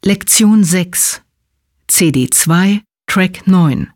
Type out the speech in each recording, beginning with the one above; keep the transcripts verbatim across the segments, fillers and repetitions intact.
Lektion sechs, C D zwei, Track neun.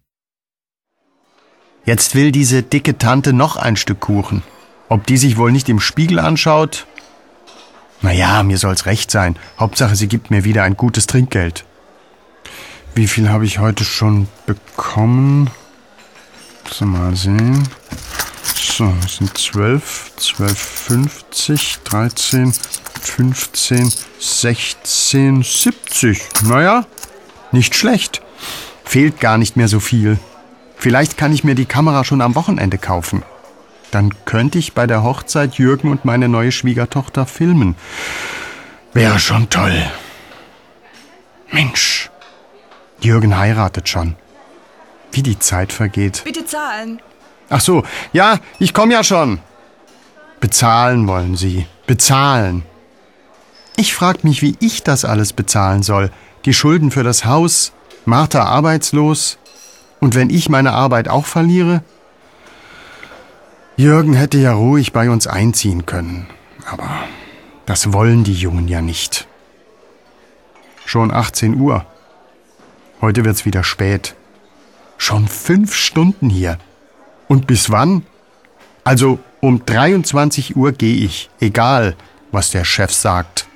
Jetzt will diese dicke Tante noch ein Stück Kuchen. Ob die sich wohl nicht im Spiegel anschaut? Naja, mir soll's recht sein. Hauptsache, sie gibt mir wieder ein gutes Trinkgeld. Wie viel habe ich heute schon bekommen? So, mal sehen. So, das sind zwölf, zwölf fünfzig, dreizehn, fünfzehn, sechzehn, siebzig. Naja, nicht schlecht. Fehlt gar nicht mehr so viel. Vielleicht kann ich mir die Kamera schon am Wochenende kaufen. Dann könnte ich bei der Hochzeit Jürgen und meine neue Schwiegertochter filmen. Wäre schon toll. Mensch, Jürgen heiratet schon. Wie die Zeit vergeht. Bitte zahlen. Ach so, ja, ich komme ja schon. Bezahlen wollen Sie. Bezahlen. Ich frag mich, wie ich das alles bezahlen soll. Die Schulden für das Haus, Martha arbeitslos. Und wenn ich meine Arbeit auch verliere? Jürgen hätte ja ruhig bei uns einziehen können. Aber das wollen die Jungen ja nicht. Schon achtzehn Uhr. Heute wird's wieder spät. Schon fünf Stunden hier. Und bis wann? Also um dreiundzwanzig Uhr gehe ich, egal was der Chef sagt.